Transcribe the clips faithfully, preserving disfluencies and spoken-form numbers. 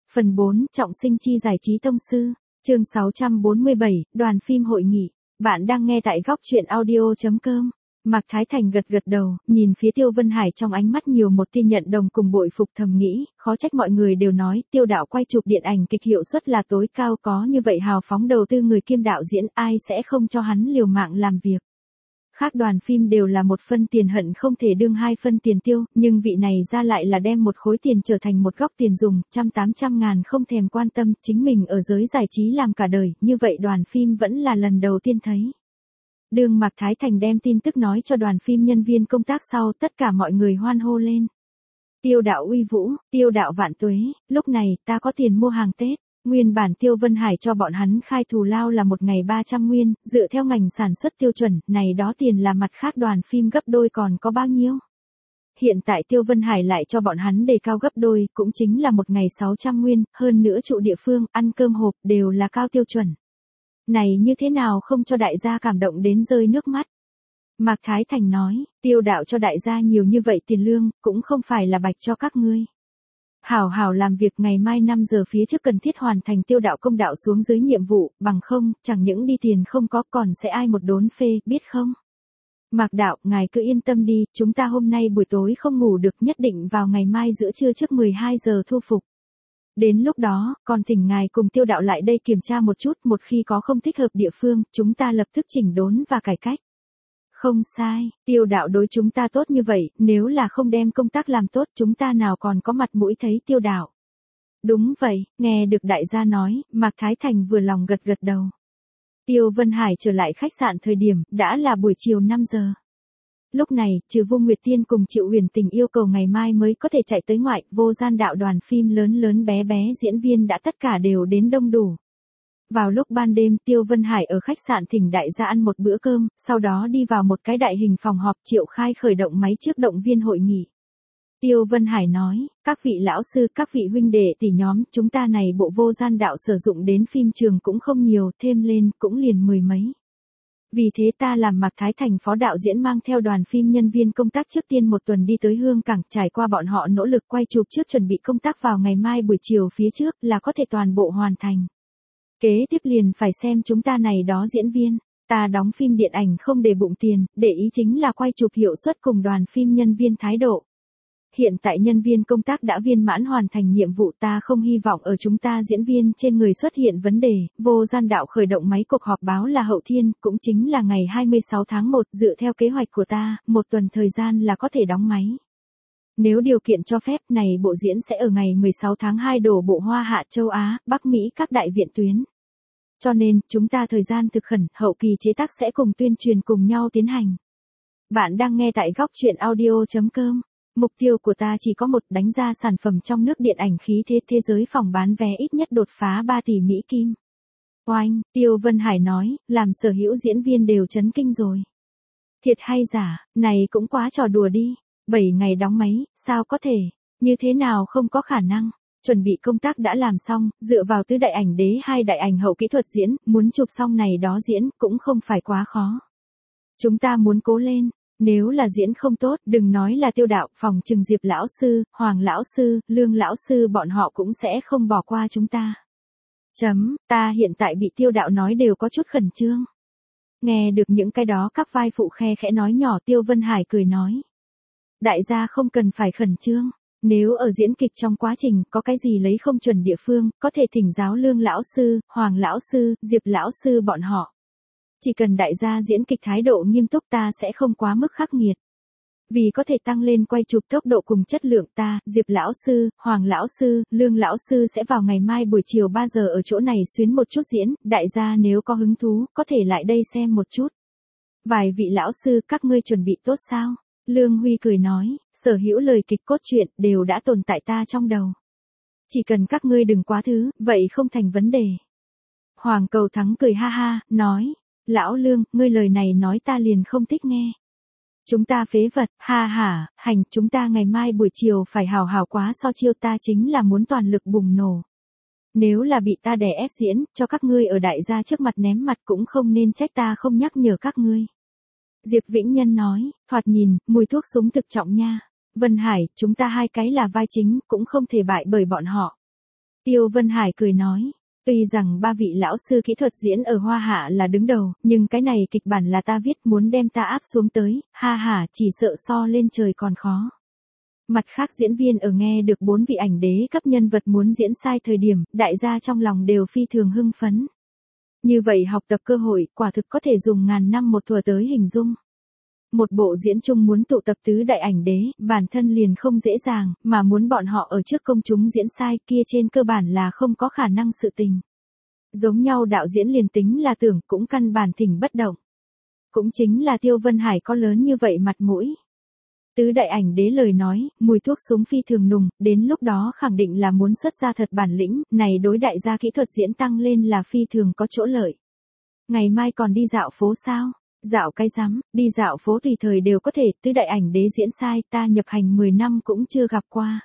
Phần bốn, Trọng sinh chi giải trí tông sư. Chương sáu trăm bốn mươi bảy, đoàn phim hội nghị. Bạn đang nghe tại góc truyện audio chấm com. Mạc Thái Thành gật gật đầu, nhìn phía Tiêu Vân Hải trong ánh mắt nhiều một tia nhận đồng cùng bội phục, thầm nghĩ, khó trách mọi người đều nói, Tiêu đạo quay chụp điện ảnh kịch hiệu suất là tối cao, có như vậy hào phóng đầu tư người kiêm đạo diễn, ai sẽ không cho hắn liều mạng làm việc. Khác đoàn phim đều là một phân tiền hận không thể đương hai phân tiền tiêu, nhưng vị này ra lại là đem một khối tiền trở thành một góc tiền dùng, trăm tám trăm ngàn không thèm quan tâm, chính mình ở giới giải trí làm cả đời, như vậy đoàn phim vẫn là lần đầu tiên thấy. Đương Mạc Thái Thành đem tin tức nói cho đoàn phim nhân viên công tác sau, tất cả mọi người hoan hô lên. Tiêu đạo uy vũ, Tiêu đạo vạn tuế, lúc này ta có tiền mua hàng Tết. Nguyên bản Tiêu Vân Hải cho bọn hắn khai thù lao là một ngày ba trăm nguyên, dựa theo ngành sản xuất tiêu chuẩn, này đó tiền là mặt khác đoàn phim gấp đôi còn có bao nhiêu. Hiện tại Tiêu Vân Hải lại cho bọn hắn đề cao gấp đôi, cũng chính là một ngày sáu trăm nguyên, hơn nữa trụ địa phương, ăn cơm hộp đều là cao tiêu chuẩn. Này như thế nào không cho đại gia cảm động đến rơi nước mắt. Mạc Thái Thành nói, Tiêu đạo cho đại gia nhiều như vậy tiền lương, cũng không phải là bạch cho các ngươi. Hảo hảo làm việc, ngày mai năm giờ phía trước cần thiết hoàn thành Tiêu đạo công đạo xuống dưới nhiệm vụ, bằng không, chẳng những đi tiền không có còn sẽ ai một đốn phê, biết không? Mạc đạo, ngài cứ yên tâm đi, chúng ta hôm nay buổi tối không ngủ được, nhất định vào ngày mai giữa trưa trước mười hai giờ thu phục. Đến lúc đó, còn thỉnh ngài cùng Tiêu đạo lại đây kiểm tra một chút, một khi có không thích hợp địa phương, chúng ta lập tức chỉnh đốn và cải cách. Không sai, Tiêu đạo đối chúng ta tốt như vậy, nếu là không đem công tác làm tốt, chúng ta nào còn có mặt mũi thấy Tiêu đạo. Đúng vậy, nghe được đại gia nói, Mạc Thái Thành vừa lòng gật gật đầu. Tiêu Vân Hải trở lại khách sạn thời điểm, đã là buổi chiều năm giờ. Lúc này, trừ Vô Nguyệt Tiên cùng Triệu Huyền Tình yêu cầu ngày mai mới có thể chạy tới ngoại, Vô Gian đạo đoàn phim lớn lớn bé bé diễn viên đã tất cả đều đến đông đủ. Vào lúc ban đêm, Tiêu Vân Hải ở khách sạn thỉnh đại gia ăn một bữa cơm, sau đó đi vào một cái đại hình phòng họp, triệu khai khởi động máy trước động viên hội nghị. Tiêu Vân Hải nói, các vị lão sư, các vị huynh đệ tỷ nhóm, chúng ta này bộ Vô Gian đạo sử dụng đến phim trường cũng không nhiều, thêm lên cũng liền mười mấy. Vì thế ta làm Mạc Thái Thành phó đạo diễn mang theo đoàn phim nhân viên công tác trước tiên một tuần đi tới Hương Cảng, trải qua bọn họ nỗ lực quay chụp trước chuẩn bị công tác vào ngày mai buổi chiều phía trước là có thể toàn bộ hoàn thành. Kế tiếp liền phải xem chúng ta này đó diễn viên, ta đóng phim điện ảnh không để bụng tiền, để ý chính là quay chụp hiệu suất cùng đoàn phim nhân viên thái độ. Hiện tại nhân viên công tác đã viên mãn hoàn thành nhiệm vụ, ta không hy vọng ở chúng ta diễn viên trên người xuất hiện vấn đề. Vô Gian đạo khởi động máy cuộc họp báo là hậu thiên, cũng chính là ngày hai mươi sáu tháng một, dựa theo kế hoạch của ta, một tuần thời gian là có thể đóng máy. Nếu điều kiện cho phép, này bộ diễn sẽ ở ngày mười sáu tháng hai đổ bộ Hoa Hạ châu Á, Bắc Mỹ các đại viện tuyến. Cho nên, chúng ta thời gian thực khẩn, hậu kỳ chế tác sẽ cùng tuyên truyền cùng nhau tiến hành. Bạn đang nghe tại góc truyện audio chấm com. Mục tiêu của ta chỉ có một, đánh ra sản phẩm trong nước điện ảnh khí thế thế giới, phòng bán vé ít nhất đột phá ba tỷ Mỹ Kim. Oanh, Tiêu Vân Hải nói, làm sở hữu diễn viên đều chấn kinh rồi. Thiệt hay giả, này cũng quá trò đùa đi. bảy ngày đóng máy, sao có thể, như thế nào không có khả năng. Chuẩn bị công tác đã làm xong, dựa vào tứ đại ảnh đế hai đại ảnh hậu kỹ thuật diễn, muốn chụp xong này đó diễn, cũng không phải quá khó. Chúng ta muốn cố lên, nếu là diễn không tốt, đừng nói là Tiêu đạo, phòng trừng Diệp lão sư, Hoàng lão sư, Lương lão sư bọn họ cũng sẽ không bỏ qua chúng ta. Chấm, ta hiện tại bị Tiêu đạo nói đều có chút khẩn trương. Nghe được những cái đó các vai phụ khe khẽ nói nhỏ, Tiêu Vân Hải cười nói. Đại gia không cần phải khẩn trương. Nếu ở diễn kịch trong quá trình có cái gì lấy không chuẩn địa phương, có thể thỉnh giáo Lương lão sư, Hoàng lão sư, Diệp lão sư bọn họ. Chỉ cần đại gia diễn kịch thái độ nghiêm túc, ta sẽ không quá mức khắc nghiệt. Vì có thể tăng lên quay chụp tốc độ cùng chất lượng, ta, Diệp lão sư, Hoàng lão sư, Lương lão sư sẽ vào ngày mai buổi chiều ba giờ ở chỗ này xuyến một chút diễn, đại gia nếu có hứng thú, có thể lại đây xem một chút. Vài vị lão sư, các ngươi chuẩn bị tốt sao? Lương Huy cười nói, sở hữu lời kịch cốt truyện đều đã tồn tại ta trong đầu. Chỉ cần các ngươi đừng quá thứ, vậy không thành vấn đề. Hoàng Cầu Thắng cười ha ha, nói, lão Lương, ngươi lời này nói ta liền không thích nghe. Chúng ta phế vật, ha ha, hành, chúng ta ngày mai buổi chiều phải hào hào quá so chiêu, ta chính là muốn toàn lực bùng nổ. Nếu là bị ta đè ép diễn, cho các ngươi ở đại gia trước mặt ném mặt cũng không nên trách ta không nhắc nhở các ngươi. Diệp Vĩnh Nhân nói, thoạt nhìn, mùi thuốc súng thực trọng nha. Vân Hải, chúng ta hai cái là vai chính, cũng không thể bại bởi bọn họ. Tiêu Vân Hải cười nói. Tuy rằng ba vị lão sư kỹ thuật diễn ở Hoa Hạ là đứng đầu, nhưng cái này kịch bản là ta viết, muốn đem ta áp xuống tới, ha ha, chỉ sợ so lên trời còn khó. Mặt khác diễn viên ở nghe được bốn vị ảnh đế cấp nhân vật muốn diễn sai thời điểm, đại gia trong lòng đều phi thường hưng phấn. Như vậy học tập cơ hội, quả thực có thể dùng ngàn năm một thuở tới hình dung. Một bộ diễn chung muốn tụ tập tứ đại ảnh đế, bản thân liền không dễ dàng, mà muốn bọn họ ở trước công chúng diễn sai kia trên cơ bản là không có khả năng sự tình. Giống nhau đạo diễn liền tính là tưởng cũng căn bản thỉnh bất động. Cũng chính là Tiêu Vân Hải có lớn như vậy mặt mũi. Tứ đại ảnh đế lời nói, mùi thuốc súng phi thường nùng, đến lúc đó khẳng định là muốn xuất ra thật bản lĩnh, này đối đại gia kỹ thuật diễn tăng lên là phi thường có chỗ lợi. Ngày mai còn đi dạo phố sao? Dạo cái rắm, đi dạo phố tùy thời đều có thể, tứ đại ảnh đế diễn sai, ta nhập hành mười năm cũng chưa gặp qua.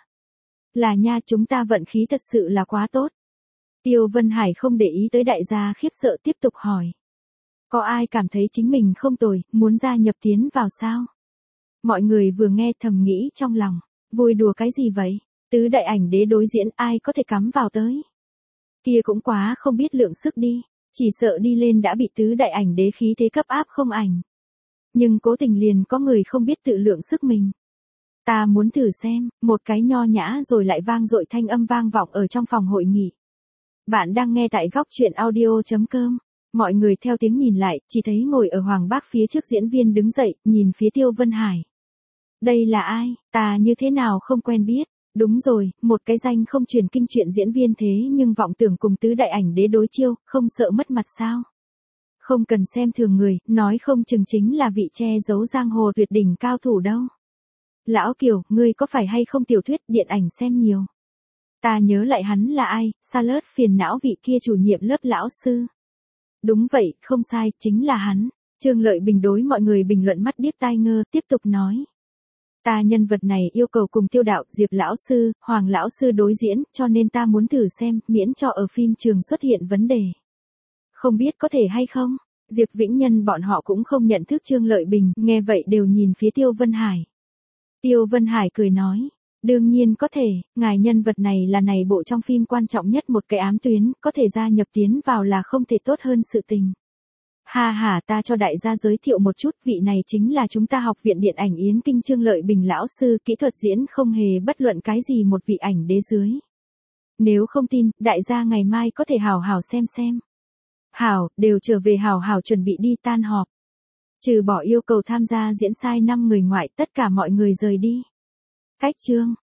Là nha, chúng ta vận khí thật sự là quá tốt. Tiêu Vân Hải không để ý tới đại gia khiếp sợ, tiếp tục hỏi. Có ai cảm thấy chính mình không tồi, muốn gia nhập tiến vào sao? Mọi người vừa nghe thầm nghĩ trong lòng, vui đùa cái gì vậy? Tứ đại ảnh đế đối diễn ai có thể cắm vào tới? Kia cũng quá không biết lượng sức đi, chỉ sợ đi lên đã bị tứ đại ảnh đế khí thế cấp áp không ảnh. Nhưng cố tình liền có người không biết tự lượng sức mình. Ta muốn thử xem, một cái nho nhã rồi lại vang dội thanh âm vang vọng ở trong phòng hội nghị. Bạn đang nghe tại góc truyện audio chấm com. Mọi người theo tiếng nhìn lại, chỉ thấy ngồi ở Hoàng Bác phía trước diễn viên đứng dậy, nhìn phía Tiêu Vân Hải. Đây là ai, ta như thế nào không quen biết. Đúng rồi, một cái danh không truyền kinh truyện diễn viên thế nhưng vọng tưởng cùng tứ đại ảnh đế đối chiêu, không sợ mất mặt sao. Không cần xem thường người, nói không chừng chính là vị che giấu giang hồ tuyệt đỉnh cao thủ đâu. Lão Kiều, ngươi có phải hay không tiểu thuyết điện ảnh xem nhiều? Ta nhớ lại hắn là ai, Salad phiền não vị kia chủ nhiệm lớp lão sư. Đúng vậy, không sai, chính là hắn. Trương Lợi Bình đối mọi người bình luận mắt điếc tai ngơ, tiếp tục nói. Ta nhân vật này yêu cầu cùng Tiêu đạo, Diệp lão sư, Hoàng lão sư đối diễn, cho nên ta muốn thử xem, miễn cho ở phim trường xuất hiện vấn đề. Không biết có thể hay không? Diệp Vĩnh Nhân bọn họ cũng không nhận thức Trương Lợi Bình, nghe vậy đều nhìn phía Tiêu Vân Hải. Tiêu Vân Hải cười nói. Đương nhiên có thể, ngài nhân vật này là này bộ trong phim quan trọng nhất một cái ám tuyến, có thể gia nhập tiến vào là không thể tốt hơn sự tình. Ha ha, ta cho đại gia giới thiệu một chút, vị này chính là chúng ta học viện điện ảnh Yến Kinh Trương Lợi Bình lão sư, kỹ thuật diễn không hề bất luận cái gì một vị ảnh đế dưới. Nếu không tin, đại gia ngày mai có thể hào hào xem xem. Hảo, đều trở về hào hào chuẩn bị đi tan họp. Trừ bỏ yêu cầu tham gia diễn sai năm người ngoại, tất cả mọi người rời đi. Cách chương